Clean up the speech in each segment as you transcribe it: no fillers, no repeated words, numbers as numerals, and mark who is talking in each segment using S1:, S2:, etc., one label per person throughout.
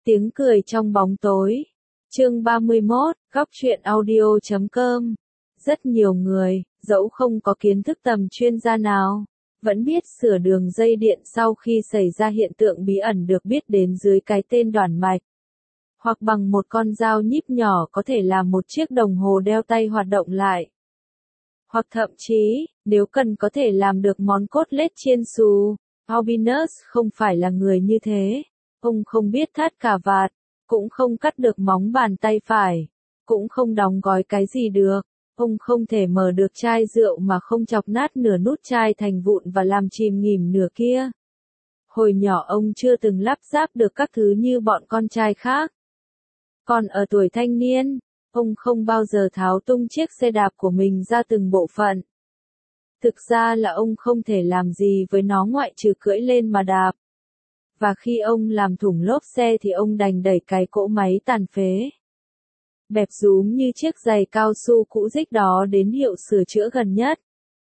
S1: Tiếng cười trong bóng tối. Chương 31, góc truyện audio.com. Rất nhiều người, dẫu không có kiến thức tầm chuyên gia nào, vẫn biết sửa đường dây điện sau khi xảy ra hiện tượng bí ẩn được biết đến dưới cái tên đoản mạch. Hoặc bằng một con dao nhíp nhỏ có thể làm một chiếc đồng hồ đeo tay hoạt động lại. Hoặc thậm chí, nếu cần có thể làm được món cốt lết chiên xù. Albinus không phải là người như thế. Ông không biết thắt cà vạt, cũng không cắt được móng bàn tay phải, cũng không đóng gói cái gì được. Ông không thể mở được chai rượu mà không chọc nát nửa nút chai thành vụn và làm chìm nghỉm nửa kia. Hồi nhỏ ông chưa từng lắp ráp được các thứ như bọn con trai khác. Còn ở tuổi thanh niên, ông không bao giờ tháo tung chiếc xe đạp của mình ra từng bộ phận. Thực ra là ông không thể làm gì với nó ngoại trừ cưỡi lên mà đạp. Và khi ông làm thủng lốp xe thì ông đành đẩy cái cỗ máy tàn phế, bẹp rúm như chiếc giày cao su cũ rích đó đến hiệu sửa chữa gần nhất.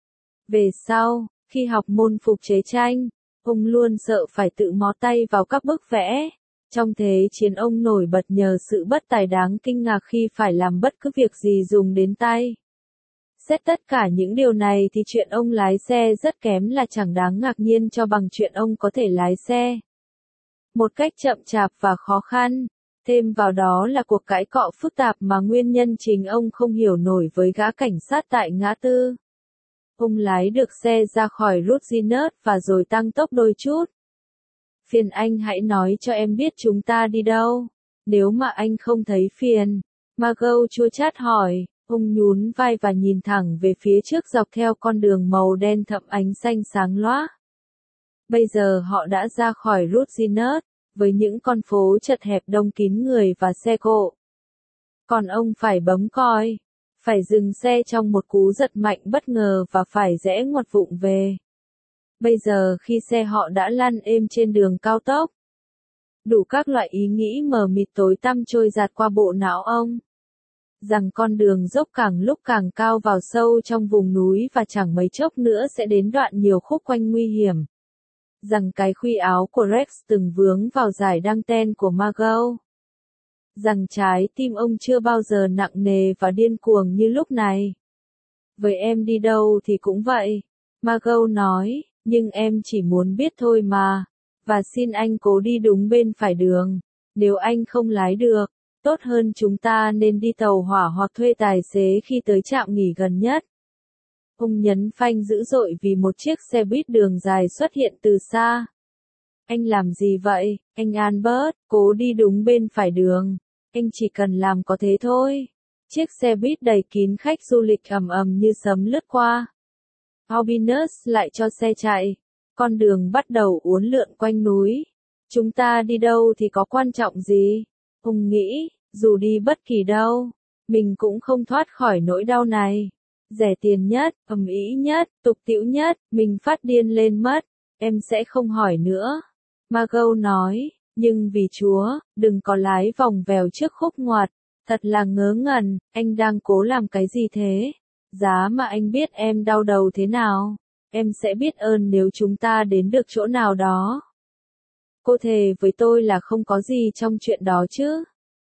S1: Về sau, khi học môn phục chế tranh, ông luôn sợ phải tự mó tay vào các bức vẽ. Trong thế chiến ông nổi bật nhờ sự bất tài đáng kinh ngạc khi phải làm bất cứ việc gì dùng đến tay. Xét tất cả những điều này thì chuyện ông lái xe rất kém là chẳng đáng ngạc nhiên cho bằng chuyện ông có thể lái xe một cách chậm chạp và khó khăn. Thêm vào đó là cuộc cãi cọ phức tạp mà nguyên nhân chính ông không hiểu nổi với gã cảnh sát tại ngã tư. Ông lái được xe ra khỏi Ruginus và rồi tăng tốc đôi chút. Phiền anh hãy nói cho em biết chúng ta đi đâu. Nếu mà anh không thấy phiền. Margot chua chát hỏi. Ông nhún vai và nhìn thẳng về phía trước dọc theo con đường màu đen thẫm ánh xanh sáng loá. Bây giờ họ đã ra khỏi Ruginus, với những con phố chật hẹp đông kín người và xe cộ. Còn ông phải bấm còi, phải dừng xe trong một cú giật mạnh bất ngờ và phải rẽ ngoặt vụng về. Bây giờ khi xe họ đã lăn êm trên đường cao tốc, đủ các loại ý nghĩ mờ mịt tối tăm trôi dạt qua bộ não ông. Rằng con đường dốc càng lúc càng cao vào sâu trong vùng núi và chẳng mấy chốc nữa sẽ đến đoạn nhiều khúc quanh nguy hiểm. Rằng cái khuy áo của Rex từng vướng vào dải đăng ten của Margot. Rằng trái tim ông chưa bao giờ nặng nề và điên cuồng như lúc này. Với em đi đâu thì cũng vậy, Margot nói, nhưng em chỉ muốn biết thôi mà. Và xin anh cố đi đúng bên phải đường. Nếu anh không lái được, tốt hơn chúng ta nên đi tàu hỏa hoặc thuê tài xế khi tới trạm nghỉ gần nhất. Ông nhấn phanh dữ dội vì một chiếc xe buýt đường dài xuất hiện từ xa. Anh làm gì vậy, anh Albert? Cố đi đúng bên phải đường. Anh chỉ cần làm có thế thôi. Chiếc xe buýt đầy kín khách du lịch ầm ầm như sấm lướt qua. Albinus lại cho xe chạy. Con đường bắt đầu uốn lượn quanh núi. Chúng ta đi đâu thì có quan trọng gì? Ông nghĩ, dù đi bất kỳ đâu, mình cũng không thoát khỏi nỗi đau này. Rẻ tiền nhất, ầm ĩ nhất, tục tĩu nhất, mình phát điên lên mất. Em sẽ không hỏi nữa. Margot nói, nhưng vì Chúa, đừng có lái vòng vèo trước khúc ngoặt. Thật là ngớ ngẩn, anh đang cố làm cái gì thế? Giá mà anh biết em đau đầu thế nào. Em sẽ biết ơn nếu chúng ta đến được chỗ nào đó. Cô thề với tôi là không có gì trong chuyện đó chứ?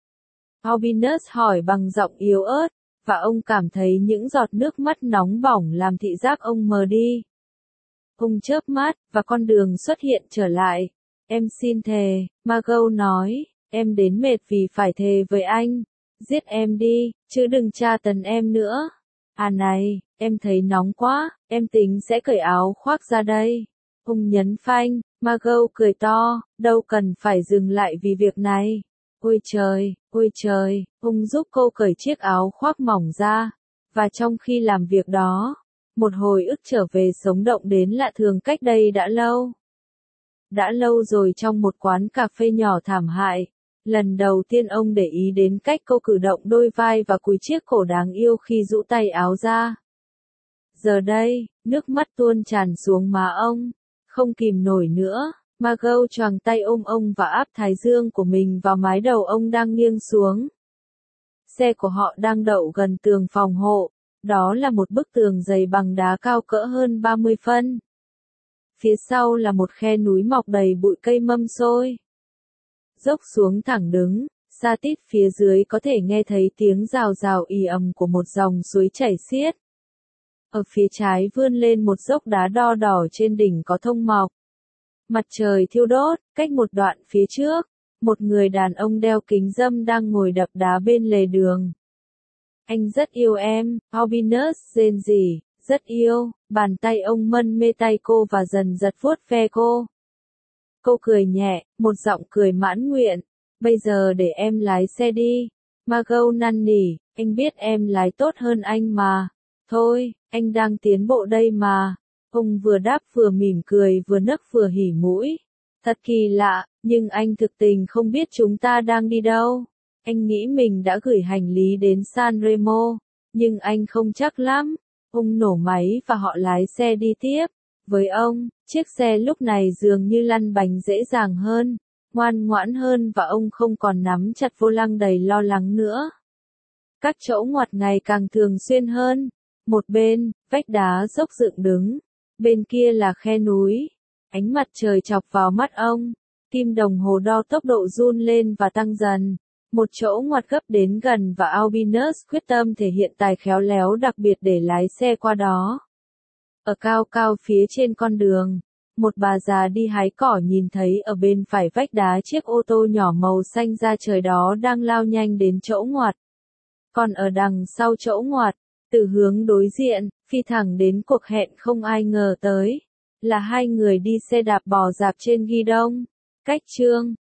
S1: Albinus hỏi bằng giọng yếu ớt, và ông cảm thấy những giọt nước mắt nóng bỏng làm thị giác ông mờ đi. Ông chớp mắt, và con đường xuất hiện trở lại. Em xin thề, Margot nói, em đến mệt vì phải thề với anh. Giết em đi, chứ đừng tra tấn em nữa. À này, em thấy nóng quá, em tính sẽ cởi áo khoác ra đây. Ông nhấn phanh, Margot cười to, đâu cần phải dừng lại vì việc này. Ôi trời, ông giúp cô cởi chiếc áo khoác mỏng ra. Và trong khi làm việc đó, một hồi ức trở về sống động đến lạ thường cách đây đã lâu. Đã lâu rồi trong một quán cà phê nhỏ thảm hại, lần đầu tiên ông để ý đến cách cô cử động đôi vai và cúi chiếc cổ đáng yêu khi rũ tay áo ra. Giờ đây, nước mắt tuôn tràn xuống má ông, không kìm nổi nữa. Margot choàng tay ôm ông và áp thái dương của mình vào mái đầu ông đang nghiêng xuống. Xe của họ đang đậu gần tường phòng hộ, đó là một bức tường dày bằng đá cao cỡ hơn 30 phân. Phía sau là một khe núi mọc đầy bụi cây mâm xôi. dốc xuống thẳng đứng, xa tít phía dưới có thể nghe thấy tiếng rào rào ì ầm của một dòng suối chảy xiết. Ở phía trái vươn lên một dốc đá đo đỏ trên đỉnh có thông mọc. Mặt trời thiêu đốt, cách một đoạn phía trước, một người đàn ông đeo kính râm đang ngồi đập đá bên lề đường. Anh rất yêu em, Albinus rên rỉ, rất yêu, bàn tay ông mân mê tay cô và dần giật vuốt ve cô. Cô cười nhẹ, một giọng cười mãn nguyện, bây giờ để em lái xe đi. Margot năn nỉ, anh biết em lái tốt hơn anh mà. Thôi, anh đang tiến bộ đây mà. Ông vừa đáp vừa mỉm cười vừa nấc vừa hỉ mũi. Thật kỳ lạ, nhưng anh thực tình không biết chúng ta đang đi đâu. Anh nghĩ mình đã gửi hành lý đến San Remo, nhưng anh không chắc lắm. Ông nổ máy và họ lái xe đi tiếp. Với ông, chiếc xe lúc này dường như lăn bánh dễ dàng hơn, ngoan ngoãn hơn và ông không còn nắm chặt vô lăng đầy lo lắng nữa. Các chỗ ngoặt ngày càng thường xuyên hơn. Một bên, vách đá dốc dựng đứng. Bên kia là khe núi. Ánh mặt trời chọc vào mắt ông. Kim đồng hồ đo tốc độ run lên và tăng dần. Một chỗ ngoặt gấp đến gần và Albinus quyết tâm thể hiện tài khéo léo đặc biệt để lái xe qua đó. Ở cao cao phía trên con đường, một bà già đi hái cỏ nhìn thấy ở bên phải vách đá chiếc ô tô nhỏ màu xanh da trời đó đang lao nhanh đến chỗ ngoặt. Còn ở đằng sau chỗ ngoặt, từ hướng đối diện, phi thẳng đến cuộc hẹn không ai ngờ tới, là hai người đi xe đạp bò rạp trên ghi đông. Cách chương